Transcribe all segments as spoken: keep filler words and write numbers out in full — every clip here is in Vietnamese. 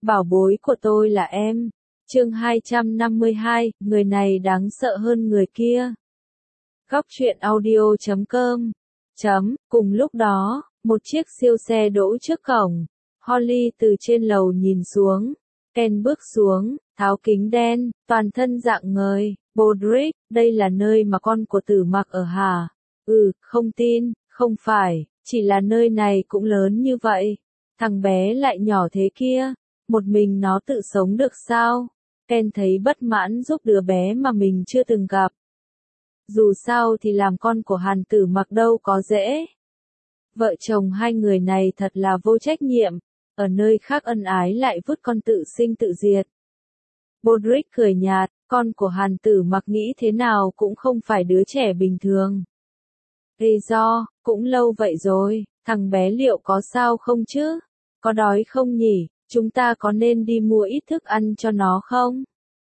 bảo bối của tôi là em. Chương hai trăm năm mươi hai, người này đáng sợ hơn người kia. Góc truyện audio chấm com. Chấm, cùng lúc đó, một chiếc siêu xe đỗ trước cổng. Holly từ trên lầu nhìn xuống. Ken bước xuống, tháo kính đen, toàn thân rạng ngời. Bodrick, đây là nơi mà con của Tử Mặc ở hả? Ừ, không tin, không phải, chỉ là nơi này cũng lớn như vậy. Thằng bé lại nhỏ thế kia, một mình nó tự sống được sao? Ken thấy bất mãn giúp đứa bé mà mình chưa từng gặp. Dù sao thì làm con của Hàn Tử Mặc đâu có dễ. Vợ chồng hai người này thật là vô trách nhiệm, ở nơi khác ân ái lại vứt con tự sinh tự diệt. Bodrick cười nhạt, con của Hàn Tử Mặc nghĩ thế nào cũng không phải đứa trẻ bình thường. Ê do, cũng lâu vậy rồi, thằng bé liệu có sao không chứ? Có đói không nhỉ? Chúng ta có nên đi mua ít thức ăn cho nó không?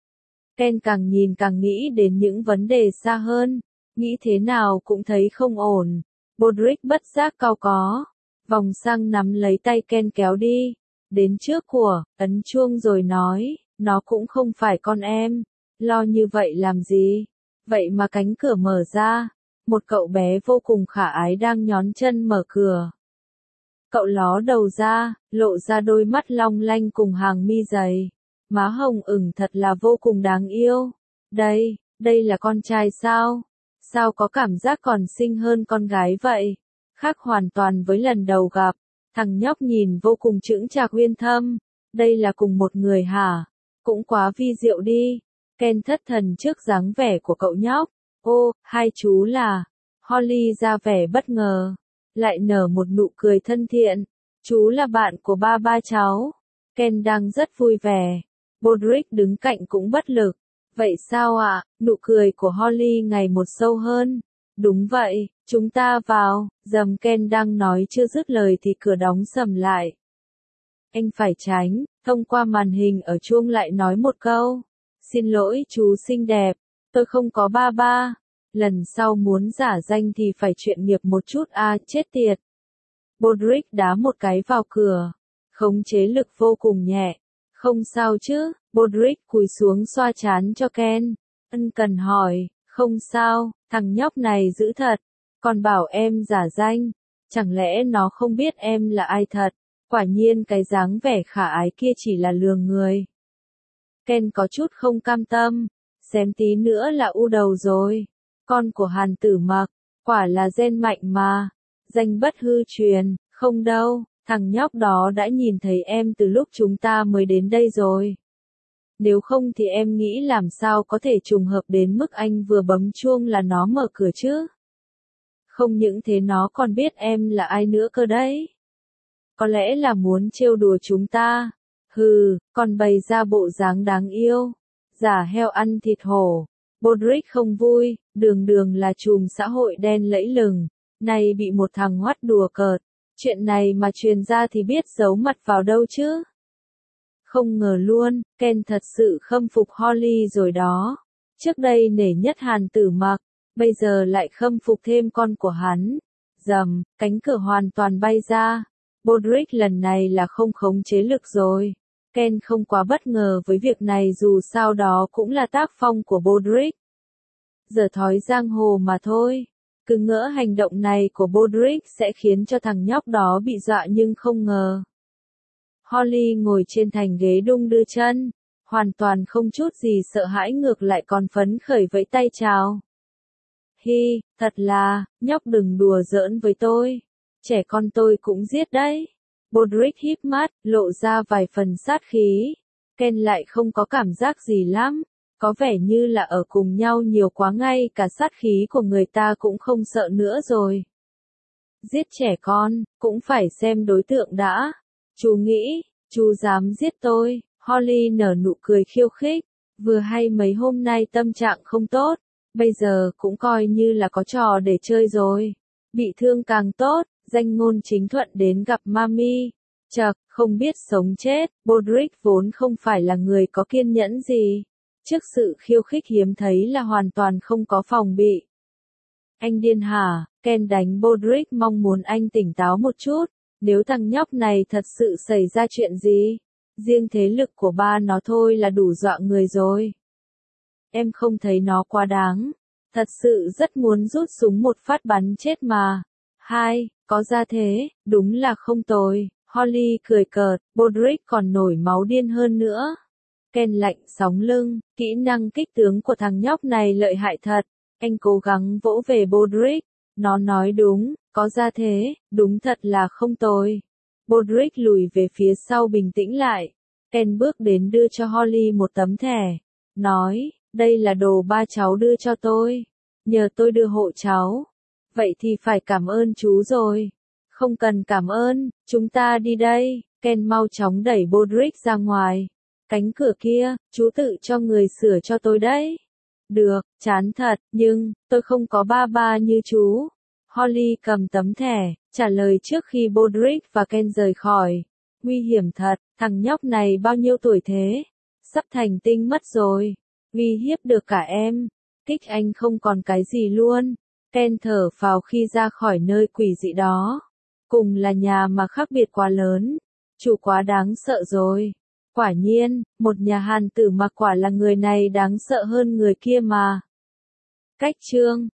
Ken càng nhìn càng nghĩ đến những vấn đề xa hơn, nghĩ thế nào cũng thấy không ổn. Bodrick bất giác cau có, vòng sang nắm lấy tay Ken kéo đi, đến trước của, ấn chuông rồi nói, nó cũng không phải con em, lo như vậy làm gì? Vậy mà cánh cửa mở ra, một cậu bé vô cùng khả ái đang nhón chân mở cửa. Cậu ló đầu ra, lộ ra đôi mắt long lanh cùng hàng mi dày. Má hồng ửng thật là vô cùng đáng yêu. Đây, đây là con trai sao? Sao có cảm giác còn xinh hơn con gái vậy? Khác hoàn toàn với lần đầu gặp. Thằng nhóc nhìn vô cùng chững chạc uyên thâm. Đây là cùng một người hả? Cũng quá vi diệu đi. Ken thất thần trước dáng vẻ của cậu nhóc. Ô, hai chú là... Holly ra vẻ bất ngờ. Lại nở một nụ cười thân thiện. Chú là bạn của ba ba cháu. Ken đang rất vui vẻ. Bodrick đứng cạnh cũng bất lực. Vậy sao ạ? À? Nụ cười của Holly ngày một sâu hơn. Đúng vậy, chúng ta vào. Dầm Ken đang nói chưa dứt lời thì cửa đóng sầm lại. Anh phải tránh. Thông qua màn hình ở chuông lại nói một câu. Xin lỗi chú xinh đẹp. Tôi không có ba ba. Lần sau muốn giả danh thì phải chuyên nghiệp một chút à, chết tiệt. Bodrick đá một cái vào cửa. Khống chế lực vô cùng nhẹ. Không sao chứ, Bodrick cúi xuống xoa trán cho Ken. Ân cần hỏi, không sao, thằng nhóc này dữ thật. Còn bảo em giả danh, chẳng lẽ nó không biết em là ai thật? Quả nhiên cái dáng vẻ khả ái kia chỉ là lừa người. Ken có chút không cam tâm, xém tí nữa là u đầu rồi. Con của Hàn Tử Mặc, quả là gen mạnh mà. Danh bất hư truyền, không đâu. Thằng nhóc đó đã nhìn thấy em từ lúc chúng ta mới đến đây rồi. Nếu không thì em nghĩ làm sao có thể trùng hợp đến mức anh vừa bấm chuông là nó mở cửa chứ? Không những thế nó còn biết em là ai nữa cơ đấy. Có lẽ là muốn trêu đùa chúng ta. Hừ, còn bày ra bộ dáng đáng yêu. Giả heo ăn thịt hổ. Bodrick không vui, đường đường là chùm xã hội đen lẫy lừng. Này bị một thằng hoắt đùa cợt. Chuyện này mà truyền ra thì biết giấu mặt vào đâu chứ. Không ngờ luôn, Ken thật sự khâm phục Holly rồi đó. Trước đây nể nhất Hàn Tử Mặc, bây giờ lại khâm phục thêm con của hắn. Dầm, cánh cửa hoàn toàn bay ra. Bodrick lần này là không khống chế lực rồi. Ken không quá bất ngờ với việc này dù sao đó cũng là tác phong của Bodrick. Giờ thói giang hồ mà thôi. Cứ ngỡ hành động này của Bodrick sẽ khiến cho thằng nhóc đó bị dọa nhưng không ngờ. Holly ngồi trên thành ghế đung đưa chân, hoàn toàn không chút gì sợ hãi ngược lại còn phấn khởi vẫy tay chào. Hi, thật là, nhóc đừng đùa giỡn với tôi. Trẻ con tôi cũng giết đấy. Bodrick híp mắt, lộ ra vài phần sát khí. Ken lại không có cảm giác gì lắm. Có vẻ như là ở cùng nhau nhiều quá ngay cả sát khí của người ta cũng không sợ nữa rồi. Giết trẻ con, cũng phải xem đối tượng đã. Chú nghĩ, chú dám giết tôi. Holly nở nụ cười khiêu khích. Vừa hay mấy hôm nay tâm trạng không tốt. Bây giờ cũng coi như là có trò để chơi rồi. Bị thương càng tốt, danh ngôn chính thuận đến gặp Mami. Chậc, không biết sống chết. Bodrick vốn không phải là người có kiên nhẫn gì. Trước sự khiêu khích hiếm thấy là hoàn toàn không có phòng bị. Anh điên hả? Ken đánh Bodrick mong muốn anh tỉnh táo một chút. Nếu thằng nhóc này thật sự xảy ra chuyện gì, riêng thế lực của ba nó thôi là đủ dọa người rồi. Em không thấy nó quá đáng, thật sự rất muốn rút súng một phát bắn chết mà. Hai, có ra thế, đúng là không tồi. Holly cười cợt, Bodrick còn nổi máu điên hơn nữa. Ken lạnh sóng lưng, kỹ năng kích tướng của thằng nhóc này lợi hại thật. Anh cố gắng vỗ về Bodrick. Nó nói đúng, có ra thế, đúng thật là không tồi. Bodrick lùi về phía sau bình tĩnh lại. Ken bước đến đưa cho Holly một tấm thẻ. Nói, đây là đồ ba cháu đưa cho tôi. Nhờ tôi đưa hộ cháu. Vậy thì phải cảm ơn chú rồi. Không cần cảm ơn, chúng ta đi đây. Ken mau chóng đẩy Bodrick ra ngoài. Cánh cửa kia, chú tự cho người sửa cho tôi đấy. Được, chán thật, nhưng, tôi không có ba ba như chú. Holly cầm tấm thẻ, trả lời trước khi Bodrick và Ken rời khỏi. Nguy hiểm thật, thằng nhóc này bao nhiêu tuổi thế? Sắp thành tinh mất rồi. Uy hiếp được cả em. Kích anh không còn cái gì luôn. Ken thở phào khi ra khỏi nơi quỷ dị đó. Cùng là nhà mà khác biệt quá lớn. Chủ quá đáng sợ rồi. Quả nhiên, một nhà Hàn tử mà quả là người này đáng sợ hơn người kia mà. Cách chương